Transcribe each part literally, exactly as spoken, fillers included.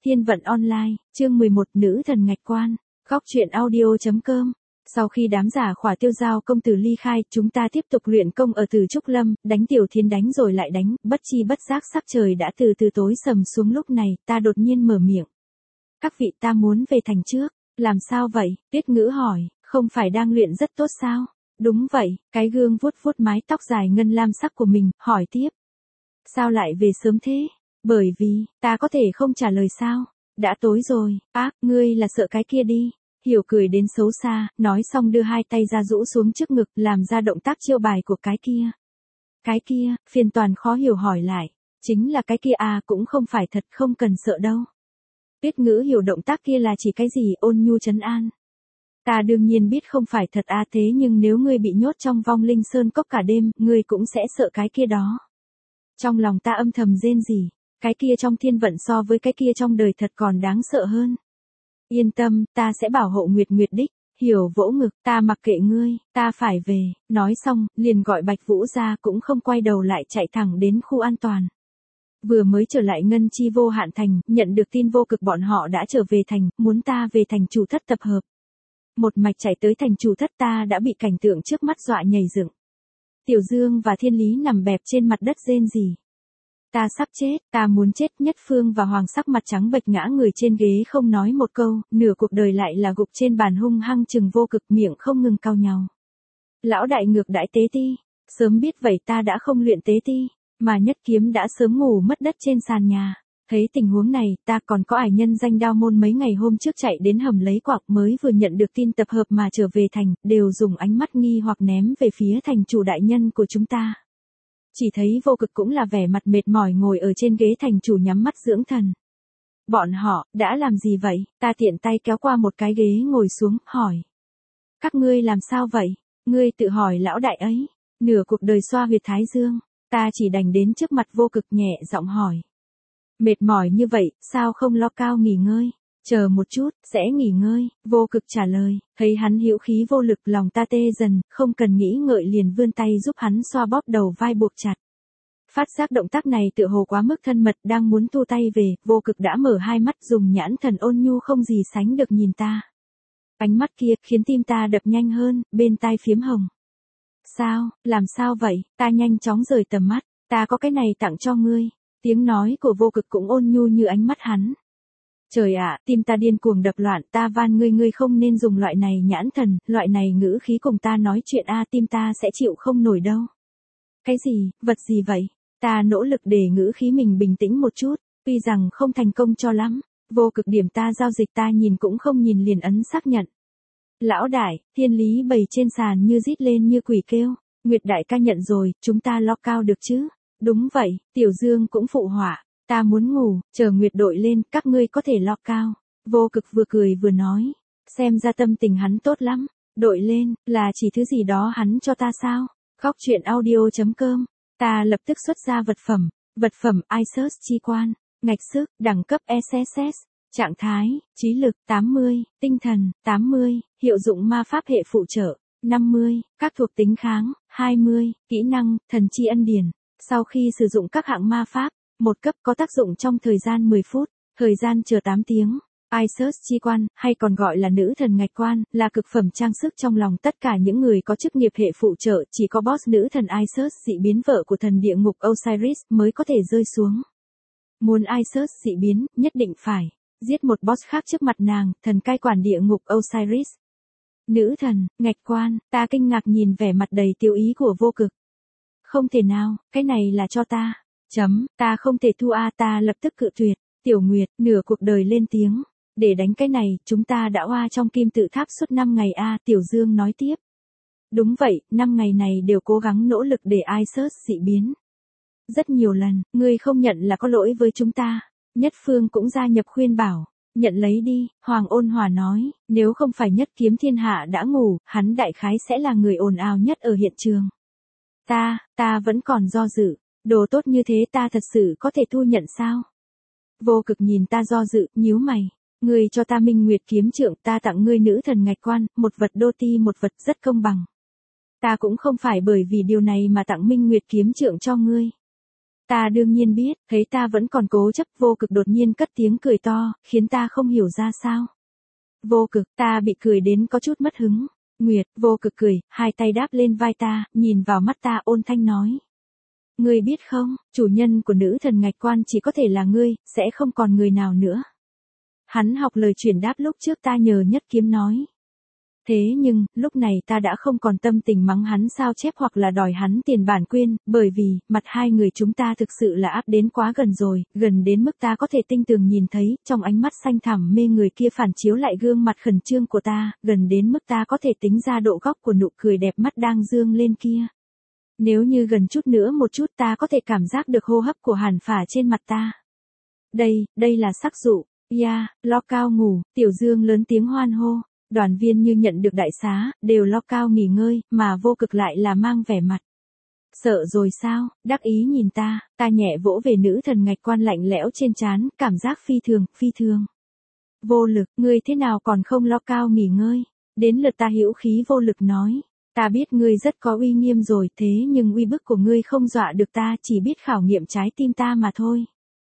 Thiên vận online, chương mười một Nữ thần ngạch quan, góc truyện audio.com. Sau khi đám giả khỏa tiêu giao công tử ly khai, chúng ta tiếp tục luyện công ở Từ Trúc Lâm, đánh Tiểu Thiến đánh rồi lại đánh, bất chi bất giác sắc trời đã từ từ tối sầm xuống. Lúc này, ta đột nhiên mở miệng. Các vị, ta muốn về thành trước. Làm sao vậy? Tuyết Ngữ hỏi, không phải đang luyện rất tốt sao? Đúng vậy, cái gương vuốt vuốt mái tóc dài ngân lam sắc của mình, hỏi tiếp. Sao lại về sớm thế? Bởi vì, ta có thể không trả lời sao? Đã tối rồi, ác, ngươi là sợ cái kia đi. Hiểu cười đến xấu xa, nói xong đưa hai tay ra rũ xuống trước ngực, làm ra động tác chiêu bài của cái kia. Cái kia, Phiền Toàn khó hiểu hỏi lại. Chính là cái kia à, cũng không phải thật, không cần sợ đâu. Tuyết Ngữ hiểu động tác kia là chỉ cái gì, ôn nhu trấn an. Ta đương nhiên biết không phải thật à, thế nhưng nếu ngươi bị nhốt trong vong linh sơn cốc cả đêm, ngươi cũng sẽ sợ cái kia đó. Trong lòng ta âm thầm rên rỉ, cái kia trong thiên vận so với cái kia trong đời thật còn đáng sợ hơn. Yên tâm, ta sẽ bảo hộ Nguyệt Nguyệt đích. Hiểu vỗ ngực, ta mặc kệ ngươi, ta phải về. Nói xong, liền gọi Bạch Vũ ra, cũng không quay đầu lại, chạy thẳng đến khu an toàn. Vừa mới trở lại Ngân Chi Vô Hạn Thành, nhận được tin Vô Cực bọn họ đã trở về thành, muốn ta về thành chủ thất tập hợp. Một mạch chạy tới thành chủ thất, ta đã bị cảnh tượng trước mắt dọa nhảy dựng. Tiểu Dương và Thiên Lý nằm bẹp trên mặt đất rên rỉ. Ta sắp chết, ta muốn chết. Nhất Phương và Hoàng sắc mặt trắng bệch ngã người trên ghế không nói một câu, nửa cuộc đời lại là gục trên bàn hung hăng chừng Vô Cực, miệng không ngừng cau nhàu. Lão đại ngược đãi tế ti, sớm biết vậy ta đã không luyện tế ti, mà Nhất Kiếm đã sớm ngủ mất đất trên sàn nhà. Thấy tình huống này, ta còn có ải nhân danh Đao Môn mấy ngày hôm trước chạy đến hầm lấy quạc, mới vừa nhận được tin tập hợp mà trở về thành, đều dùng ánh mắt nghi hoặc ném về phía thành chủ đại nhân của chúng ta. Chỉ thấy Vô Cực cũng là vẻ mặt mệt mỏi ngồi ở trên ghế thành chủ nhắm mắt dưỡng thần. Bọn họ, đã làm gì vậy? Ta tiện tay kéo qua một cái ghế ngồi xuống, hỏi. Các ngươi làm sao vậy? Ngươi tự hỏi lão đại ấy. Nửa cuộc đời xoa huyệt thái dương, ta chỉ đành đến trước mặt Vô Cực nhẹ giọng hỏi. Mệt mỏi như vậy, sao không lo cao nghỉ ngơi? Chờ một chút, sẽ nghỉ ngơi. Vô Cực trả lời, thấy hắn hữu khí vô lực, lòng ta tê dần, không cần nghĩ ngợi liền vươn tay giúp hắn xoa bóp đầu vai buộc chặt. Phát giác động tác này tựa hồ quá mức thân mật, đang muốn thu tay về, Vô Cực đã mở hai mắt dùng nhãn thần ôn nhu không gì sánh được nhìn ta. Ánh mắt kia khiến tim ta đập nhanh hơn, bên tai phiếm hồng. Sao, làm sao vậy? Ta nhanh chóng rời tầm mắt, ta có cái này tặng cho ngươi. Tiếng nói của Vô Cực cũng ôn nhu như ánh mắt hắn. Trời ạ, tim ta điên cuồng đập loạn, ta van ngươi ngươi không nên dùng loại này nhãn thần, loại này ngữ khí cùng ta nói chuyện a, tim ta sẽ chịu không nổi đâu. Cái gì, vật gì vậy? Ta nỗ lực để ngữ khí mình bình tĩnh một chút, tuy rằng không thành công cho lắm. Vô Cực điểm ta giao dịch, ta nhìn cũng không nhìn liền ấn xác nhận. Lão đại, Thiên Lý bầy trên sàn như rít lên như quỷ kêu. Nguyệt đại ca nhận rồi, chúng ta lo cao được chứ? Đúng vậy, Tiểu Dương cũng phụ họa. Ta muốn ngủ, chờ Nguyệt đội lên, các ngươi có thể lo cao. Vô Cực vừa cười vừa nói. Xem ra tâm tình hắn tốt lắm. Đội lên, là chỉ thứ gì đó hắn cho ta sao? Góc truyện audio.com. Ta lập tức xuất ra vật phẩm. Vật phẩm Isus chi quan. Ngạch sức, đẳng cấp ét ét ét. Trạng thái, trí lực, tám mươi, tinh thần, tám mươi, hiệu dụng ma pháp hệ phụ trợ, năm mươi, các thuộc tính kháng, hai mươi, kỹ năng, thần chi ân điển. Sau khi sử dụng các hạng ma pháp, một cấp có tác dụng trong thời gian mười phút, thời gian chờ tám tiếng. Isus chi quan, hay còn gọi là nữ thần ngạch quan, là cực phẩm trang sức trong lòng tất cả những người có chức nghiệp hệ phụ trợ, chỉ có boss nữ thần Isus dị biến vợ của thần địa ngục Osiris mới có thể rơi xuống. Muốn Isus dị biến, nhất định phải giết một boss khác trước mặt nàng, thần cai quản địa ngục Osiris. Nữ thần, ngạch quan, ta kinh ngạc nhìn vẻ mặt đầy tiêu ý của Vô Cực. Không thể nào, cái này là cho ta. Chấm, ta không thể thu a, ta lập tức cự tuyệt. Tiểu Nguyệt, nửa cuộc đời lên tiếng. Để đánh cái này, chúng ta đã oa trong kim tự tháp suốt năm ngày a, Tiểu Dương nói tiếp. Đúng vậy, năm ngày này đều cố gắng nỗ lực để Isus dị biến. Rất nhiều lần, ngươi không nhận là có lỗi với chúng ta. Nhất Phương cũng gia nhập khuyên bảo. Nhận lấy đi, Hoàng ôn hòa nói, nếu không phải Nhất Kiếm thiên hạ đã ngủ, hắn đại khái sẽ là người ồn ào nhất ở hiện trường. Ta, ta vẫn còn do dự, đồ tốt như thế ta thật sự có thể thu nhận sao? Vô Cực nhìn ta do dự, nhíu mày, ngươi cho ta Minh Nguyệt kiếm trượng, ta tặng ngươi nữ thần ngạch quan, một vật đô ti một vật, rất công bằng. Ta cũng không phải bởi vì điều này mà tặng Minh Nguyệt kiếm trượng cho ngươi. Ta đương nhiên biết, thấy ta vẫn còn cố chấp, Vô Cực đột nhiên cất tiếng cười to, khiến ta không hiểu ra sao. Vô Cực, ta bị cười đến có chút mất hứng. Nguyệt, Vô Cực cười, hai tay đáp lên vai ta, nhìn vào mắt ta ôn thanh nói. Ngươi biết không, chủ nhân của nữ thần ngạch quan chỉ có thể là ngươi, sẽ không còn người nào nữa. Hắn học lời chuyển đáp lúc trước ta nhờ Nhất Kiếm nói. Thế nhưng, lúc này ta đã không còn tâm tình mắng hắn sao chép hoặc là đòi hắn tiền bản quyền, bởi vì, mặt hai người chúng ta thực sự là áp đến quá gần rồi, gần đến mức ta có thể tinh tường nhìn thấy, trong ánh mắt xanh thẳm mê người kia phản chiếu lại gương mặt khẩn trương của ta, gần đến mức ta có thể tính ra độ góc của nụ cười đẹp mắt đang dương lên kia. Nếu như gần chút nữa một chút ta có thể cảm giác được hô hấp của Hàn Phả trên mặt ta. Đây, đây là sắc dụ, ya, yeah, lo cao ngủ, Tiểu Dương lớn tiếng hoan hô. Đoàn viên như nhận được đại xá, đều lo cao nghỉ ngơi, mà Vô Cực lại là mang vẻ mặt. Sợ rồi sao, đắc ý nhìn ta, ta nhẹ vỗ về nữ thần ngạch quan lạnh lẽo trên trán, cảm giác phi thường, phi thường. Vô Lực, ngươi thế nào còn không lo cao nghỉ ngơi? Đến lượt ta hữu khí Vô Lực nói. Ta biết ngươi rất có uy nghiêm rồi, thế nhưng uy bức của ngươi không dọa được ta, chỉ biết khảo nghiệm trái tim ta mà thôi.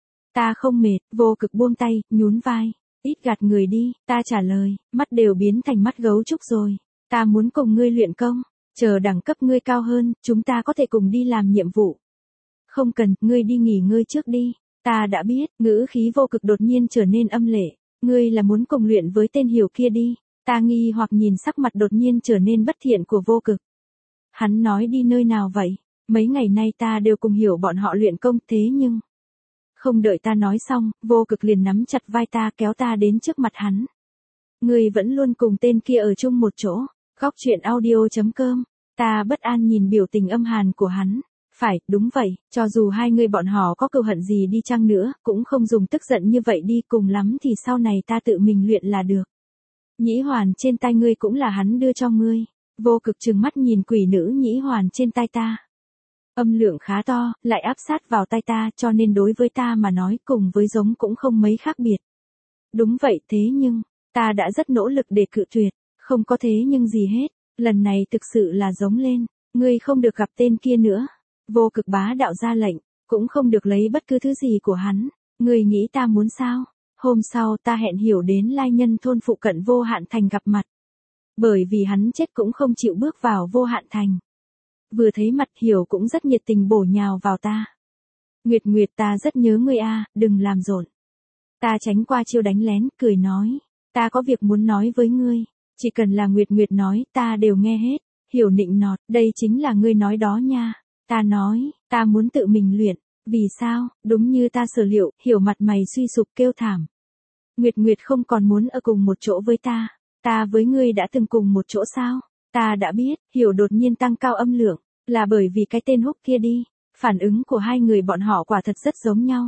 Ta không mệt, Vô Cực buông tay, nhún vai. Ít gạt người đi, ta trả lời, mắt đều biến thành mắt gấu trúc rồi. Ta muốn cùng ngươi luyện công, chờ đẳng cấp ngươi cao hơn, chúng ta có thể cùng đi làm nhiệm vụ. Không cần, ngươi đi nghỉ ngơi trước đi. Ta đã biết, ngữ khí Vô Cực đột nhiên trở nên âm lệ. Ngươi là muốn cùng luyện với tên hiểu kia đi. Ta nghi hoặc nhìn sắc mặt đột nhiên trở nên bất thiện của Vô Cực. Hắn nói đi nơi nào vậy? Mấy ngày nay ta đều cùng hiểu bọn họ luyện công thế nhưng... Không đợi ta nói xong, Vô Cực liền nắm chặt vai ta kéo ta đến trước mặt hắn. Ngươi vẫn luôn cùng tên kia ở chung một chỗ. Góc truyện audio chấm com. Ta bất an nhìn biểu tình âm hàn của hắn. Phải, đúng vậy, cho dù hai người bọn họ có cừu hận gì đi chăng nữa, cũng không dùng tức giận như vậy đi, cùng lắm thì sau này ta tự mình luyện là được. Nhĩ hoàn trên tay ngươi cũng là hắn đưa cho ngươi. Vô Cực trừng mắt nhìn quỷ nữ nhĩ hoàn trên tay ta. Âm lượng khá to, lại áp sát vào tay ta, cho nên đối với ta mà nói cùng với giống cũng không mấy khác biệt. Đúng vậy, thế nhưng, ta đã rất nỗ lực để cự tuyệt, không có thế nhưng gì hết, lần này thực sự là giống lên, ngươi không được gặp tên kia nữa. Vô Cực bá đạo ra lệnh, cũng không được lấy bất cứ thứ gì của hắn, ngươi nghĩ ta muốn sao? Hôm sau ta hẹn Hiểu đến Lai Nhân thôn phụ cận Vô Hạn Thành gặp mặt. Bởi vì hắn chết cũng không chịu bước vào Vô Hạn Thành. Vừa thấy mặt Hiểu cũng rất nhiệt tình bổ nhào vào ta. Nguyệt Nguyệt ta rất nhớ ngươi a, đừng làm rộn. Ta tránh qua chiêu đánh lén, cười nói. Ta có việc muốn nói với ngươi. Chỉ cần là Nguyệt Nguyệt nói, ta đều nghe hết. Hiểu nịnh nọt, đây chính là ngươi nói đó nha. Ta nói, ta muốn tự mình luyện. Vì sao, đúng như ta sở liệu, Hiểu mặt mày suy sụp kêu thảm. Nguyệt Nguyệt không còn muốn ở cùng một chỗ với ta. Ta với ngươi đã từng cùng một chỗ sao? Ta đã biết, Hiểu đột nhiên tăng cao âm lượng, là bởi vì cái tên Húc kia đi. Phản ứng của hai người bọn họ quả thật rất giống nhau.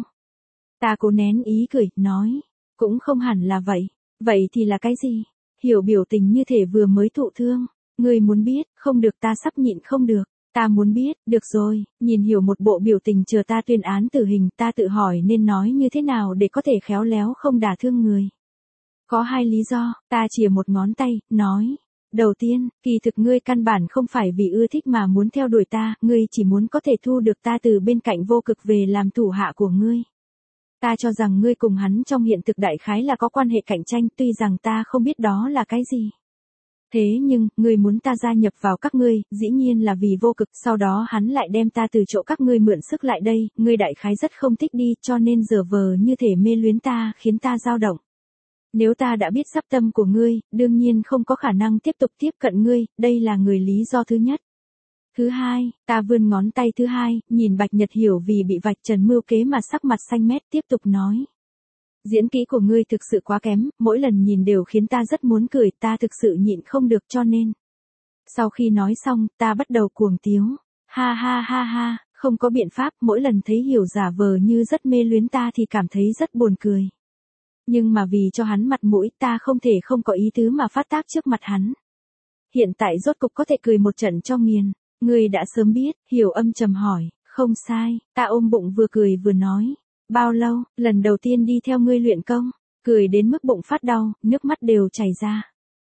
Ta cố nén ý cười, nói. Cũng không hẳn là vậy. Vậy thì là cái gì? Hiểu biểu tình như thể vừa mới thụ thương. Ngươi muốn biết, không được ta sắp nhịn không được. Ta muốn biết, được rồi, nhìn Hiểu một bộ biểu tình chờ ta tuyên án tử hình, ta tự hỏi nên nói như thế nào để có thể khéo léo không đả thương người. Có hai lý do, ta chìa một ngón tay, nói. Đầu tiên, kỳ thực ngươi căn bản không phải vì ưa thích mà muốn theo đuổi ta, ngươi chỉ muốn có thể thu được ta từ bên cạnh Vô Cực về làm thủ hạ của ngươi. Ta cho rằng ngươi cùng hắn trong hiện thực đại khái là có quan hệ cạnh tranh, tuy rằng ta không biết đó là cái gì. Thế nhưng, ngươi muốn ta gia nhập vào các ngươi, dĩ nhiên là vì Vô Cực, sau đó hắn lại đem ta từ chỗ các ngươi mượn sức lại đây, ngươi đại khái rất không thích đi, cho nên giờ vờ như thể mê luyến ta, khiến ta dao động. Nếu ta đã biết sắp tâm của ngươi, đương nhiên không có khả năng tiếp tục tiếp cận ngươi, đây là người lý do thứ nhất. Thứ hai, ta vươn ngón tay thứ hai, nhìn Bạch Nhật Hiểu vì bị vạch trần mưu kế mà sắc mặt xanh mét tiếp tục nói. Diễn kỹ của ngươi thực sự quá kém, mỗi lần nhìn đều khiến ta rất muốn cười, ta thực sự nhịn không được cho nên. Sau khi nói xong, ta bắt đầu cuồng tiếu. Ha ha ha ha, không có biện pháp, mỗi lần thấy Hiểu giả vờ như rất mê luyến ta thì cảm thấy rất buồn cười. Nhưng mà vì cho hắn mặt mũi, ta không thể không có ý tứ mà phát tác trước mặt hắn. Hiện tại rốt cục có thể cười một trận cho nghiền. Ngươi đã sớm biết, Hiểu âm trầm hỏi, không sai, ta ôm bụng vừa cười vừa nói. Bao lâu, lần đầu tiên đi theo ngươi luyện công, cười đến mức bụng phát đau, nước mắt đều chảy ra.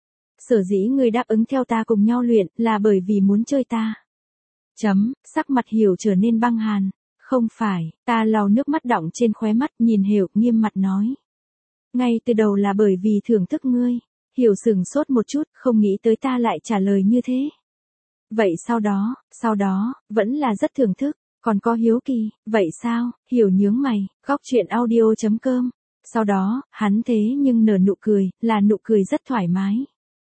Sở dĩ ngươi đáp ứng theo ta cùng nhau luyện, là bởi vì muốn chơi ta. Chấm, sắc mặt Hiểu trở nên băng hàn. Không phải, ta lau nước mắt đọng trên khóe mắt nhìn Hiểu nghiêm mặt nói. Ngay từ đầu là bởi vì thưởng thức ngươi. Hiểu sừng sốt một chút, không nghĩ tới ta lại trả lời như thế. Vậy sau đó, sau đó, vẫn là rất thưởng thức, còn có hiếu kỳ, vậy sao, Hiểu nhướng mày, góc chuyện audio chấm com. Sau đó, hắn thế nhưng nở nụ cười, là nụ cười rất thoải mái.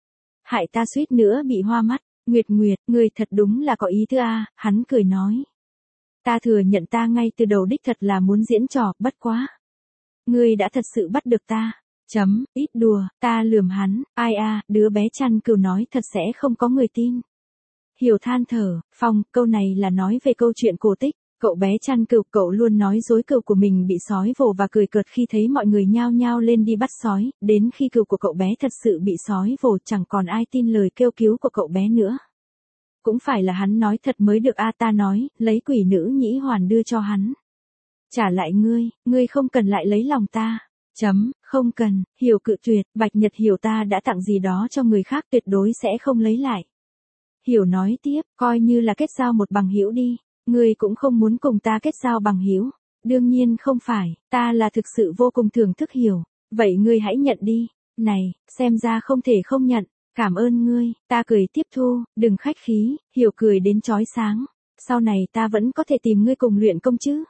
Hại ta suýt nữa bị hoa mắt, Nguyệt Nguyệt, ngươi thật đúng là có ý thứ a, hắn cười nói. Ta thừa nhận ta ngay từ đầu đích thật là muốn diễn trò, bất quá. Ngươi đã thật sự bắt được ta. Chấm, ít đùa, ta lườm hắn, ai a, đứa bé chăn cừu nói thật sẽ không có người tin. Hiểu than thở, Phong, câu này là nói về câu chuyện cổ tích, cậu bé chăn cừu, cậu luôn nói dối cừu của mình bị sói vồ và cười cợt khi thấy mọi người nhao nhao lên đi bắt sói, đến khi cừu của cậu bé thật sự bị sói vồ chẳng còn ai tin lời kêu cứu của cậu bé nữa. Cũng phải là hắn nói thật mới được a, ta nói, lấy quỷ nữ nhĩ hoàn đưa cho hắn. Trả lại ngươi, ngươi không cần lại lấy lòng ta. Chấm, không cần, Hiểu cự tuyệt, Bạch Nhật hiểu ta đã tặng gì đó cho người khác tuyệt đối sẽ không lấy lại. Hiểu nói tiếp, coi như là kết giao một bằng hữu đi, ngươi cũng không muốn cùng ta kết giao bằng hữu. Đương nhiên không phải, ta là thực sự vô cùng thưởng thức Hiểu, vậy ngươi hãy nhận đi. Này, xem ra không thể không nhận, cảm ơn ngươi, ta cười tiếp thu, đừng khách khí, Hiểu cười đến chói sáng. Sau này ta vẫn có thể tìm ngươi cùng luyện công chứ?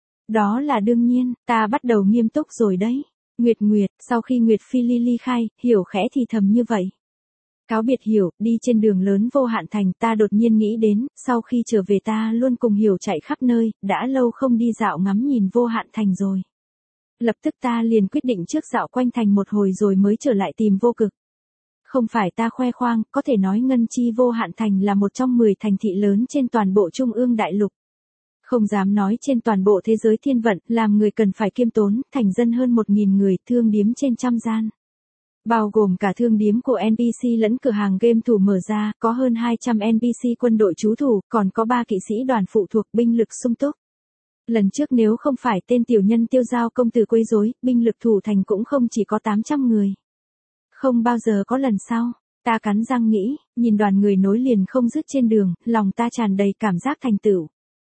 Đó là đương nhiên, ta bắt đầu nghiêm túc rồi đấy. Nguyệt Nguyệt, sau khi Nguyệt Phi Ly ly khai, Hiểu khẽ thì thầm như vậy. Cáo biệt Hiểu, đi trên đường lớn Vô Hạn Thành, ta đột nhiên nghĩ đến, sau khi trở về ta luôn cùng Hiểu chạy khắp nơi, đã lâu không đi dạo ngắm nhìn Vô Hạn Thành rồi. Lập tức ta liền quyết định trước dạo quanh thành một hồi rồi mới trở lại tìm Vô Cực. Không phải ta khoe khoang, có thể nói Ngân Chi Vô Hạn Thành là một trong mười thành thị lớn trên toàn bộ Trung ương Đại Lục. Không dám nói trên toàn bộ thế giới thiên vận, làm người cần phải kiêm tốn, thành dân hơn một nghìn người, thương điếm trên trăm gian. Bao gồm cả thương điếm của en pê xê lẫn cửa hàng game thủ mở ra, có hơn hai trăm en pê xê quân đội trú thủ, còn có ba kỵ sĩ đoàn phụ thuộc binh lực sung túc. Lần trước nếu không phải tên tiểu nhân Tiêu Giao công tử quấy rối, binh lực thủ thành cũng không chỉ có tám trăm người. Không bao giờ có lần sau, ta cắn răng nghĩ, nhìn đoàn người nối liền không dứt trên đường, lòng ta tràn đầy cảm giác thành tựu.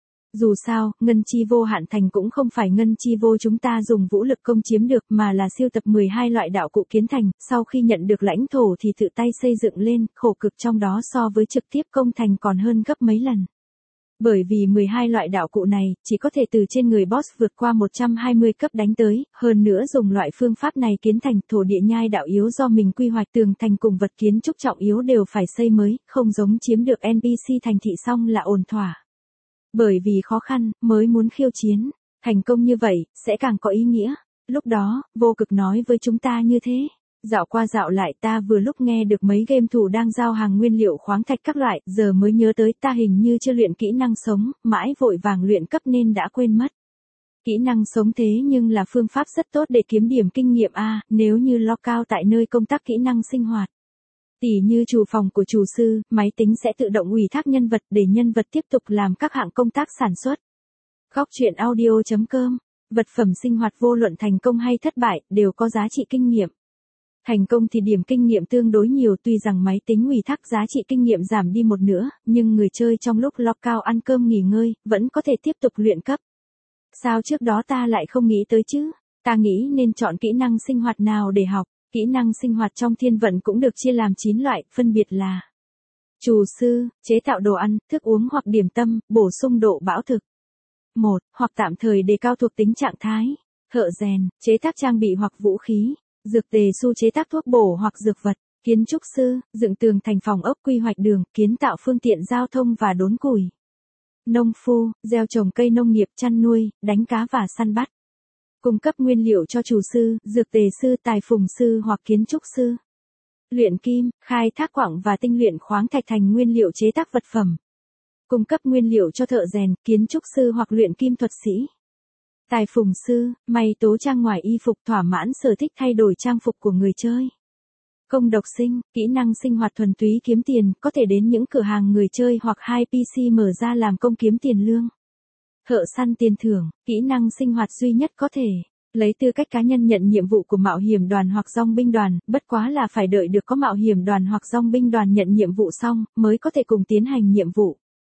Dù sao, Ngân Chi Vô Hạn Thành cũng không phải Ngân Chi Vô chúng ta dùng vũ lực công chiếm được mà là siêu tập mười hai loại đạo cụ kiến thành, sau khi nhận được lãnh thổ thì tự tay xây dựng lên, khổ cực trong đó so với trực tiếp công thành còn hơn gấp mấy lần. Bởi vì mười hai loại đạo cụ này, chỉ có thể từ trên người boss vượt qua một trăm hai mươi cấp đánh tới, hơn nữa dùng loại phương pháp này kiến thành thổ địa nhai đạo yếu do mình quy hoạch tường thành cùng vật kiến trúc trọng yếu đều phải xây mới, không giống chiếm được en pê xê thành thị xong là ổn thỏa. Bởi vì khó khăn, mới muốn khiêu chiến, thành công như vậy, sẽ càng có ý nghĩa. Lúc đó, Vô Cực nói với chúng ta như thế. Dạo qua dạo lại ta vừa lúc nghe được mấy game thủ đang giao hàng nguyên liệu khoáng thạch các loại, giờ mới nhớ tới ta hình như chưa luyện kỹ năng sống, mãi vội vàng luyện cấp nên đã quên mất. Kỹ năng sống thế nhưng là phương pháp rất tốt để kiếm điểm kinh nghiệm A, nếu như lock out tại nơi công tác kỹ năng sinh hoạt. Tỉ như chủ phòng của chủ sư, máy tính sẽ tự động ủy thác nhân vật để nhân vật tiếp tục làm các hạng công tác sản xuất. Góc chuyện audio chấm com, vật phẩm sinh hoạt vô luận thành công hay thất bại, đều có giá trị kinh nghiệm. Thành công thì điểm kinh nghiệm tương đối nhiều, tuy rằng máy tính ủy thác giá trị kinh nghiệm giảm đi một nửa, nhưng người chơi trong lúc lockout ăn cơm nghỉ ngơi, vẫn có thể tiếp tục luyện cấp. Sao trước đó ta lại không nghĩ tới chứ? Ta nghĩ nên chọn kỹ năng sinh hoạt nào để học. Kỹ năng sinh hoạt trong thiên vận cũng được chia làm chín loại, phân biệt là chủ sư, chế tạo đồ ăn, thức uống hoặc điểm tâm, bổ sung độ bão thực. một. Hoặc tạm thời đề cao thuộc tính trạng thái. Thợ rèn, chế tác trang bị hoặc vũ khí. Dược tề su chế tác thuốc bổ hoặc dược vật. Kiến trúc sư, dựng tường thành phòng ốc, quy hoạch đường, kiến tạo phương tiện giao thông và đốn củi. Nông phu, gieo trồng cây nông nghiệp, chăn nuôi, đánh cá và săn bắt. Cung cấp nguyên liệu cho chủ sư, dược tề sư, tài phùng sư hoặc kiến trúc sư. Luyện kim, khai thác quặng và tinh luyện khoáng thạch thành nguyên liệu chế tác vật phẩm. Cung cấp nguyên liệu cho thợ rèn, kiến trúc sư hoặc luyện kim thuật sĩ. Tài phùng sư, may tố trang ngoài y phục, thỏa mãn sở thích thay đổi trang phục của người chơi. Công độc sinh, kỹ năng sinh hoạt thuần túy kiếm tiền, có thể đến những cửa hàng người chơi hoặc hai pê xê mở ra làm công kiếm tiền lương. Thợ săn tiền thưởng, kỹ năng sinh hoạt duy nhất có thể lấy tư cách cá nhân nhận nhiệm vụ của mạo hiểm đoàn hoặc dòng binh đoàn, bất quá là phải đợi được có mạo hiểm đoàn hoặc dòng binh đoàn nhận nhiệm vụ xong, mới có thể cùng tiến hành nhiệm vụ.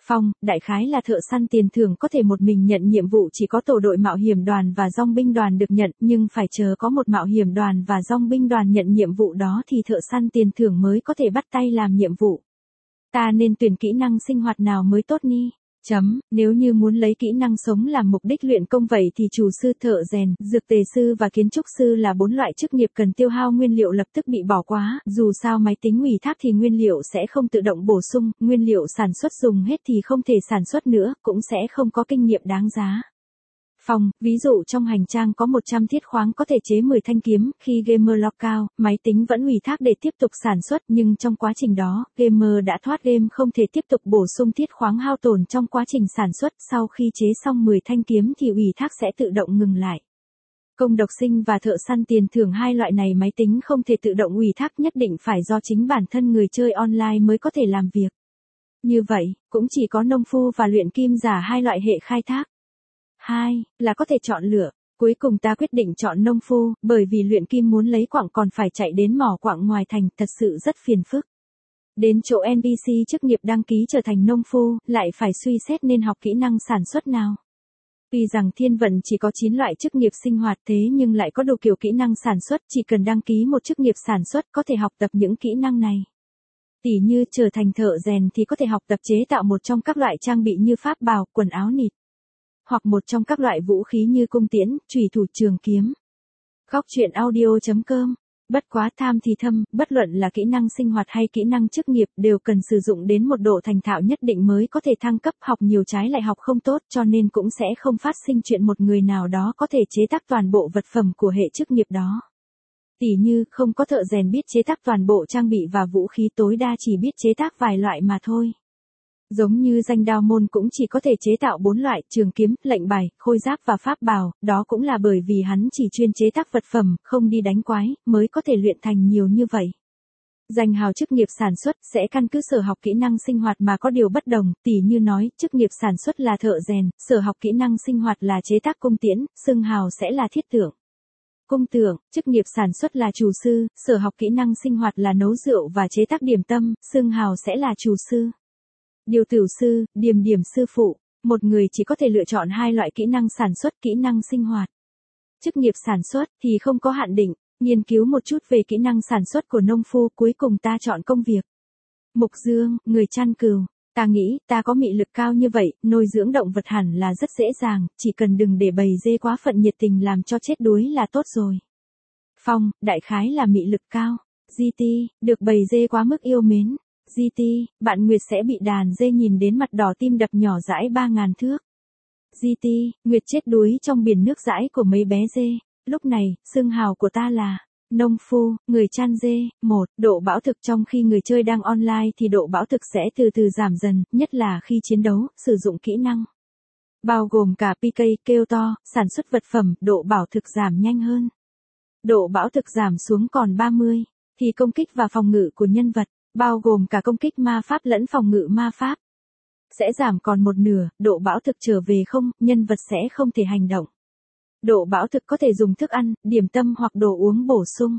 Phong, đại khái là thợ săn tiền thưởng có thể một mình nhận nhiệm vụ, chỉ có tổ đội mạo hiểm đoàn và dong binh đoàn được nhận, nhưng phải chờ có một mạo hiểm đoàn và dong binh đoàn nhận nhiệm vụ đó thì thợ săn tiền thưởng mới có thể bắt tay làm nhiệm vụ. Ta nên tuyển kỹ năng sinh hoạt nào mới tốt ni? Chấm, nếu như muốn lấy kỹ năng sống làm mục đích luyện công vậy thì chủ sư, thợ rèn, dược tề sư và kiến trúc sư là bốn loại chức nghiệp cần tiêu hao nguyên liệu lập tức bị bỏ qua, dù sao máy tính ủy thác thì nguyên liệu sẽ không tự động bổ sung, nguyên liệu sản xuất dùng hết thì không thể sản xuất nữa, cũng sẽ không có kinh nghiệm đáng giá. Phong, ví dụ trong hành trang có một trăm thiết khoáng có thể chế mười thanh kiếm, khi gamer lockout, máy tính vẫn ủy thác để tiếp tục sản xuất, nhưng trong quá trình đó, gamer đã thoát game không thể tiếp tục bổ sung thiết khoáng hao tổn trong quá trình sản xuất, sau khi chế xong mười thanh kiếm thì ủy thác sẽ tự động ngừng lại. Công độc sinh và thợ săn tiền thưởng, hai loại này máy tính không thể tự động ủy thác, nhất định phải do chính bản thân người chơi online mới có thể làm việc. Như vậy, cũng chỉ có nông phu và luyện kim giả hai loại hệ khai thác. Hai, là có thể chọn lựa. Cuối cùng ta quyết định chọn nông phu, bởi vì luyện kim muốn lấy quặng còn phải chạy đến mỏ quặng ngoài thành, thật sự rất phiền phức. Đến chỗ en pê xê chức nghiệp đăng ký trở thành nông phu, lại phải suy xét nên học kỹ năng sản xuất nào. Tuy rằng thiên vận chỉ có chín loại chức nghiệp sinh hoạt, thế nhưng lại có đủ kiểu kỹ năng sản xuất, chỉ cần đăng ký một chức nghiệp sản xuất có thể học tập những kỹ năng này. Tỉ như trở thành thợ rèn thì có thể học tập chế tạo một trong các loại trang bị như pháp bào, quần áo nịt. Hoặc một trong các loại vũ khí như cung tiễn, chùy thủ, trường kiếm. Góc truyện audio chấm com. Bất quá tham thì thâm, bất luận là kỹ năng sinh hoạt hay kỹ năng chức nghiệp đều cần sử dụng đến một độ thành thạo nhất định mới có thể thăng cấp, học nhiều trái lại học không tốt, cho nên cũng sẽ không phát sinh chuyện một người nào đó có thể chế tác toàn bộ vật phẩm của hệ chức nghiệp đó. Tỉ như, không có thợ rèn biết chế tác toàn bộ trang bị và vũ khí, tối đa chỉ biết chế tác vài loại mà thôi. Giống như danh đao môn cũng chỉ có thể chế tạo bốn loại, trường kiếm, lệnh bài, khôi giáp và pháp bào, đó cũng là bởi vì hắn chỉ chuyên chế tác vật phẩm, không đi đánh quái, mới có thể luyện thành nhiều như vậy. Danh hào chức nghiệp sản xuất sẽ căn cứ sở học kỹ năng sinh hoạt mà có điều bất đồng, tỉ như nói, chức nghiệp sản xuất là thợ rèn, sở học kỹ năng sinh hoạt là chế tác cung tiễn, xưng hào sẽ là thiết tượng. Cung tượng, chức nghiệp sản xuất là chủ sư, sở học kỹ năng sinh hoạt là nấu rượu và chế tác điểm tâm, xưng hào sẽ là chủ sư. Điều tử sư, điềm điểm sư phụ, một người chỉ có thể lựa chọn hai loại kỹ năng sản xuất, kỹ năng sinh hoạt. Chức nghiệp sản xuất thì không có hạn định, nghiên cứu một chút về kỹ năng sản xuất của nông phu, cuối cùng ta chọn công việc. Mục Dương, người chăn cừu, ta nghĩ ta có mị lực cao như vậy, nuôi dưỡng động vật hẳn là rất dễ dàng, chỉ cần đừng để bầy dê quá phận nhiệt tình làm cho chết đuối là tốt rồi. Phong, đại khái là mị lực cao. giê tê, được bầy dê quá mức yêu mến. giê tê, bạn Nguyệt sẽ bị đàn dê nhìn đến mặt đỏ tim đập nhỏ dãi ba ngàn thước. giê tê, Nguyệt chết đuối trong biển nước dãi của mấy bé dê. Lúc này, xưng hào của ta là nông phu, người chăn dê. Một, độ bão thực trong khi người chơi đang online thì độ bão thực sẽ từ từ giảm dần, nhất là khi chiến đấu, sử dụng kỹ năng. Bao gồm cả pê ca, kêu to, sản xuất vật phẩm, độ bão thực giảm nhanh hơn. Độ bão thực giảm xuống còn ba mươi, thì công kích và phòng ngự của nhân vật, bao gồm cả công kích ma pháp lẫn phòng ngự ma pháp, sẽ giảm còn một nửa, độ bão thực trở về không, nhân vật sẽ không thể hành động. Độ bão thực có thể dùng thức ăn, điểm tâm hoặc đồ uống bổ sung.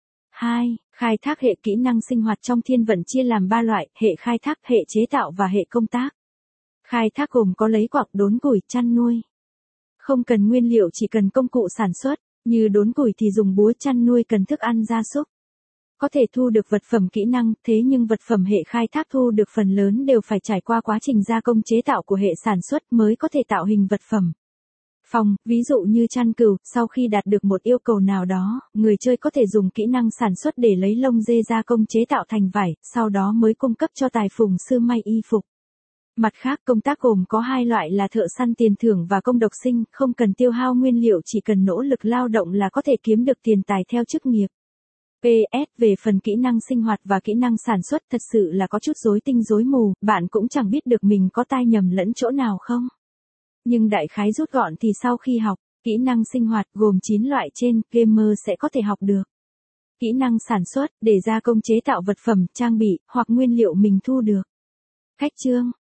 Hai, khai thác hệ kỹ năng sinh hoạt trong thiên vận chia làm ba loại, hệ khai thác, hệ chế tạo và hệ công tác. Khai thác gồm có lấy quặng, đốn củi, chăn nuôi. Không cần nguyên liệu, chỉ cần công cụ sản xuất, như đốn củi thì dùng búa, chăn nuôi cần thức ăn gia súc. Có thể thu được vật phẩm kỹ năng, thế nhưng vật phẩm hệ khai thác thu được phần lớn đều phải trải qua quá trình gia công chế tạo của hệ sản xuất mới có thể tạo hình vật phẩm. Phong, ví dụ như chăn cừu, sau khi đạt được một yêu cầu nào đó, người chơi có thể dùng kỹ năng sản xuất để lấy lông dê gia công chế tạo thành vải, sau đó mới cung cấp cho tài phùng sư may y phục. Mặt khác, công tác gồm có hai loại là thợ săn tiền thưởng và công độc sinh, không cần tiêu hao nguyên liệu, chỉ cần nỗ lực lao động là có thể kiếm được tiền tài theo chức nghiệp. pê ét, về phần kỹ năng sinh hoạt và kỹ năng sản xuất thật sự là có chút rối tinh rối mù, bạn cũng chẳng biết được mình có tai nhầm lẫn chỗ nào không. Nhưng đại khái rút gọn thì sau khi học, kỹ năng sinh hoạt gồm chín loại trên, gamer sẽ có thể học được. Kỹ năng sản xuất, để gia công chế tạo vật phẩm, trang bị, hoặc nguyên liệu mình thu được. Cách chương,